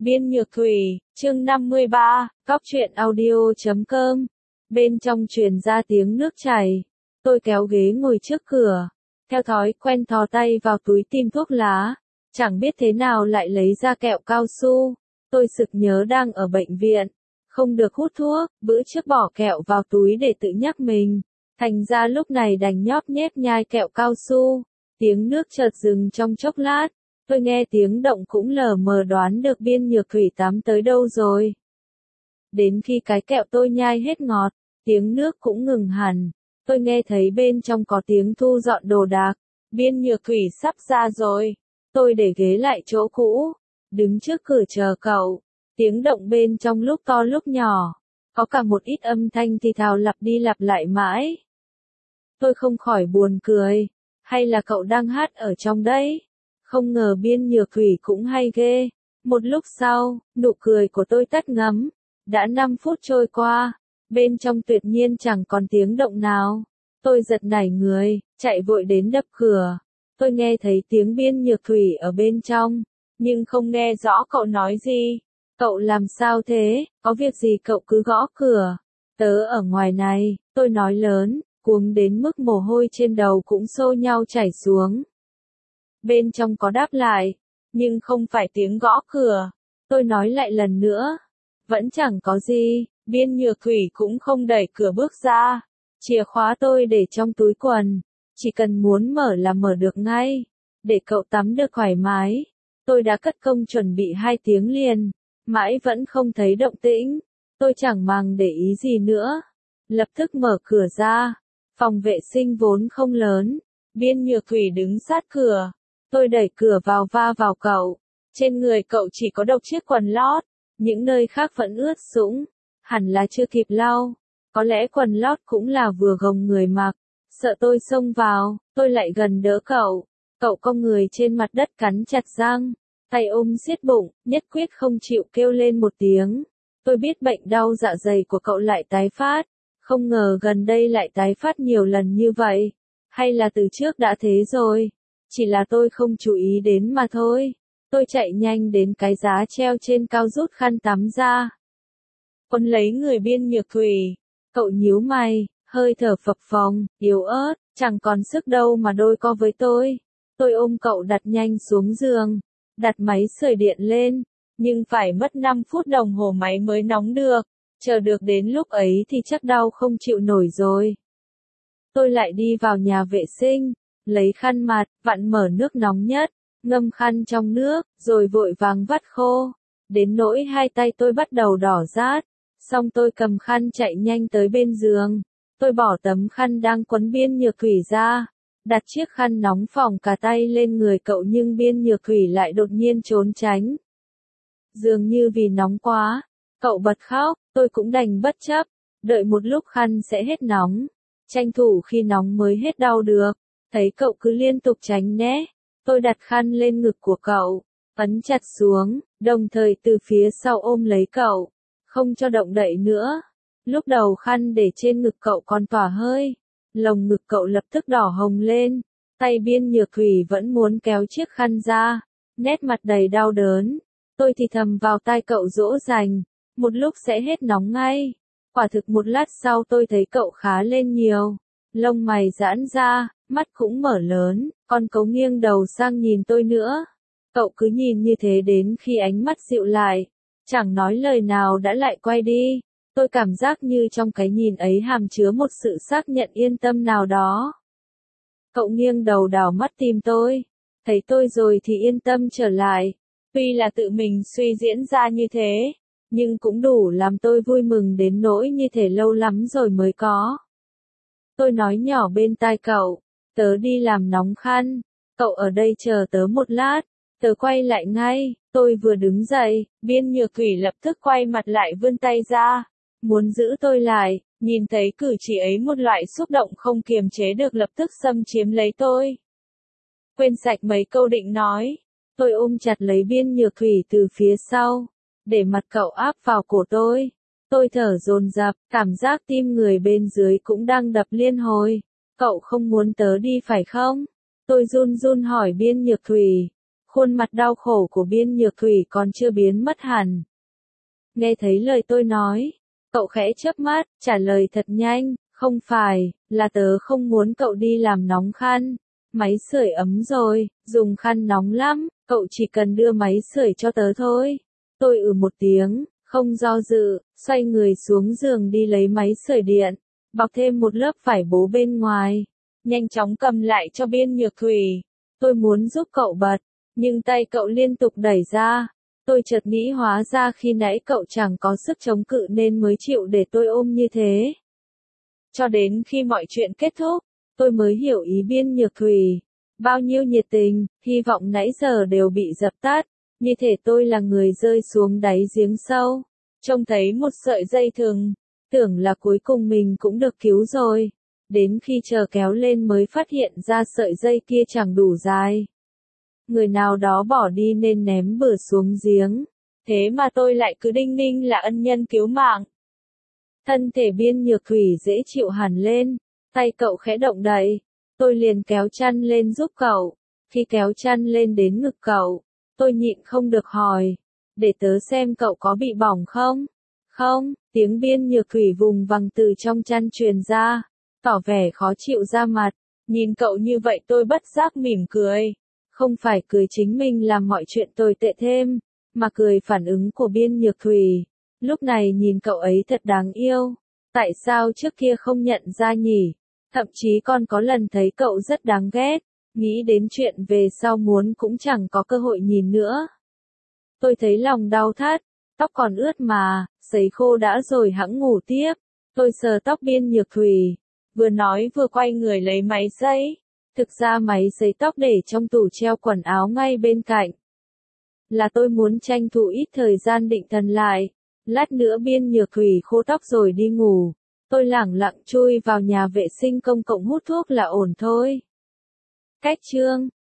Biên Nhược Thủy, chương 53, Cóc truyện audio.com. Bên trong truyền ra tiếng nước chảy. Tôi kéo ghế ngồi trước cửa. Theo thói quen thò tay vào túi tìm thuốc lá. Chẳng biết thế nào lại lấy ra kẹo cao su. Tôi sực nhớ đang ở bệnh viện. Không được hút thuốc, bữa trước bỏ kẹo vào túi để tự nhắc mình. Thành ra lúc này đành nhóp nhép nhai kẹo cao su. Tiếng nước chợt dừng trong chốc lát. Tôi nghe tiếng động cũng lờ mờ đoán được Biên Nhược Thủy tắm tới đâu rồi. Đến khi cái kẹo tôi nhai hết ngọt, tiếng nước cũng ngừng hẳn. Tôi nghe thấy bên trong có tiếng thu dọn đồ đạc. Biên Nhược Thủy sắp ra rồi. Tôi để ghế lại chỗ cũ, đứng trước cửa chờ cậu. Tiếng động bên trong lúc to lúc nhỏ, có cả một ít âm thanh thì thào lặp đi lặp lại mãi. Tôi không khỏi buồn cười, hay là cậu đang hát ở trong đấy? Không ngờ Biên Nhược Thủy cũng hay ghê. Một lúc sau, nụ cười của tôi tắt ngấm. Đã 5 phút trôi qua, bên trong tuyệt nhiên chẳng còn tiếng động nào. Tôi giật nảy người, chạy vội đến đập cửa. Tôi nghe thấy tiếng Biên Nhược Thủy ở bên trong, nhưng không nghe rõ cậu nói gì. Cậu làm sao thế, có việc gì cậu cứ gõ cửa. Tớ ở ngoài này, tôi nói lớn, cuống đến mức mồ hôi trên đầu cũng xô nhau chảy xuống. Bên trong có đáp lại, nhưng không phải tiếng gõ cửa. Tôi nói lại lần nữa, vẫn chẳng có gì. Biên Nhược Thủy cũng không đẩy cửa bước ra. Chìa khóa tôi để trong túi quần, chỉ cần muốn mở là mở được ngay, để cậu tắm được thoải mái. Tôi đã cất công chuẩn bị 2 tiếng liền, mãi vẫn không thấy động tĩnh. Tôi chẳng màng để ý gì nữa, lập tức mở cửa ra. Phòng vệ sinh vốn không lớn, Biên Nhược Thủy đứng sát cửa. Tôi đẩy cửa vào va vào cậu. Trên người cậu chỉ có độc chiếc quần lót, những nơi khác vẫn ướt sũng, hẳn là chưa kịp lau. Có lẽ quần lót cũng là vừa gồng người mặc. Sợ tôi xông vào, tôi lại gần đỡ cậu. Cậu cong người trên mặt đất cắn chặt răng, tay ôm siết bụng, nhất quyết không chịu kêu lên một tiếng. Tôi biết bệnh đau dạ dày của cậu lại tái phát, không ngờ gần đây lại tái phát nhiều lần như vậy. Hay là từ trước đã thế rồi, chỉ là tôi không chú ý đến mà thôi. Tôi chạy nhanh đến cái giá treo trên cao rút khăn tắm ra, quấn lấy người Biên Nhược Thủy. Cậu nhíu mày, hơi thở phập phồng, yếu ớt, chẳng còn sức đâu mà đôi co với tôi. Tôi ôm cậu đặt nhanh xuống giường, đặt máy sưởi điện lên, nhưng phải mất 5 phút đồng hồ máy mới nóng được. Chờ được đến lúc ấy thì chắc đau không chịu nổi rồi. Tôi lại đi vào nhà vệ sinh, lấy khăn mặt, vặn mở nước nóng nhất, ngâm khăn trong nước, rồi vội vàng vắt khô. Đến nỗi 2 tay tôi bắt đầu đỏ rát. Xong tôi cầm khăn chạy nhanh tới bên giường. Tôi bỏ tấm khăn đang quấn Biên Nhược Thủy ra, đặt chiếc khăn nóng phỏng cả tay lên người cậu, nhưng Biên Nhược Thủy lại đột nhiên trốn tránh. Dường như vì nóng quá, cậu bật khóc, tôi cũng đành bất chấp, đợi một lúc khăn sẽ hết nóng, tranh thủ khi nóng mới hết đau được. Thấy cậu cứ liên tục tránh né, tôi đặt khăn lên ngực của cậu, ấn chặt xuống, đồng thời từ phía sau ôm lấy cậu, không cho động đậy nữa. Lúc đầu khăn để trên ngực cậu còn tỏa hơi, lồng ngực cậu lập tức đỏ hồng lên. Tay Biên Nhược Thủy vẫn muốn kéo chiếc khăn ra, nét mặt đầy đau đớn. Tôi thì thầm vào tai cậu dỗ dành, một lúc sẽ hết nóng ngay. Quả thực một lát sau tôi thấy cậu khá lên nhiều, lông mày giãn ra, mắt cũng mở lớn, còn cậu nghiêng đầu sang nhìn tôi nữa. Cậu cứ nhìn như thế đến khi ánh mắt dịu lại, chẳng nói lời nào đã lại quay đi. Tôi cảm giác như trong cái nhìn ấy hàm chứa một sự xác nhận yên tâm nào đó. Cậu nghiêng đầu đảo mắt tìm tôi, thấy tôi rồi thì yên tâm trở lại. Tuy là tự mình suy diễn ra như thế, nhưng cũng đủ làm tôi vui mừng đến nỗi như thể lâu lắm rồi mới có. Tôi nói nhỏ bên tai cậu, tớ đi làm nóng khăn, cậu ở đây chờ tớ một lát, tớ quay lại ngay. Tôi vừa đứng dậy, Biên Nhược Thủy lập tức quay mặt lại vươn tay ra, muốn giữ tôi lại. Nhìn thấy cử chỉ ấy, một loại xúc động không kiềm chế được lập tức xâm chiếm lấy tôi. Quên sạch mấy câu định nói, tôi ôm chặt lấy Biên Nhược Thủy từ phía sau, để mặt cậu áp vào cổ tôi. Tôi thở dồn dập, cảm giác tim người bên dưới cũng đang đập liên hồi. Cậu không muốn tớ đi phải không? Tôi run run hỏi Biên Nhược Thủy. Khuôn mặt đau khổ của Biên Nhược Thủy còn chưa biến mất hẳn. Nghe thấy lời tôi nói, cậu khẽ chớp mắt, trả lời thật nhanh, không phải, là tớ không muốn cậu đi làm nóng khăn. Máy sưởi ấm rồi, dùng khăn nóng lắm, cậu chỉ cần đưa máy sưởi cho tớ thôi. Tôi một tiếng, không do dự, xoay người xuống giường đi lấy máy sưởi điện, bọc thêm một lớp vải bố bên ngoài, nhanh chóng cầm lại cho Biên Nhược Thủy. Tôi muốn giúp cậu bật, nhưng tay cậu liên tục đẩy ra. Tôi chợt nghĩ hóa ra khi nãy cậu chẳng có sức chống cự nên mới chịu để tôi ôm như thế. Cho đến khi mọi chuyện kết thúc, tôi mới hiểu ý Biên Nhược Thủy. Bao nhiêu nhiệt tình, hy vọng nãy giờ đều bị dập tắt, như thể tôi là người rơi xuống đáy giếng sâu. Trông thấy một sợi dây thừng, tưởng là cuối cùng mình cũng được cứu rồi. Đến khi chờ kéo lên mới phát hiện ra sợi dây kia chẳng đủ dài. Người nào đó bỏ đi nên ném bừa xuống giếng. Thế mà tôi lại cứ đinh ninh là ân nhân cứu mạng. Thân thể Biên Nhược Thủy dễ chịu hẳn lên, tay cậu khẽ động đậy, tôi liền kéo chăn lên giúp cậu. Khi kéo chăn lên đến ngực cậu, tôi nhịn không được hỏi, để tớ xem cậu có bị bỏng không? Không, tiếng Biên Nhược Thủy vùng vằng từ trong chăn truyền ra, tỏ vẻ khó chịu ra mặt. Nhìn cậu như vậy tôi bất giác mỉm cười. Không phải cười chính mình làm mọi chuyện tồi tệ thêm, mà cười phản ứng của Biên Nhược Thủy. Lúc này nhìn cậu ấy thật đáng yêu. Tại sao trước kia không nhận ra nhỉ? Thậm chí còn có lần thấy cậu rất đáng ghét. Nghĩ đến chuyện về sau muốn cũng chẳng có cơ hội nhìn nữa. Tôi thấy lòng đau thắt, tóc còn ướt mà, sấy khô đã rồi hẵng ngủ tiếp. Tôi sờ tóc Biên Nhược Thủy, vừa nói vừa quay người lấy máy sấy. Thực ra máy sấy tóc để trong tủ treo quần áo ngay bên cạnh. Là tôi muốn tranh thủ ít thời gian định thần lại. Lát nữa Biên Nhược Thủy khô tóc rồi đi ngủ. Tôi lẳng lặng chui vào nhà vệ sinh công cộng hút thuốc là ổn thôi. Cách chương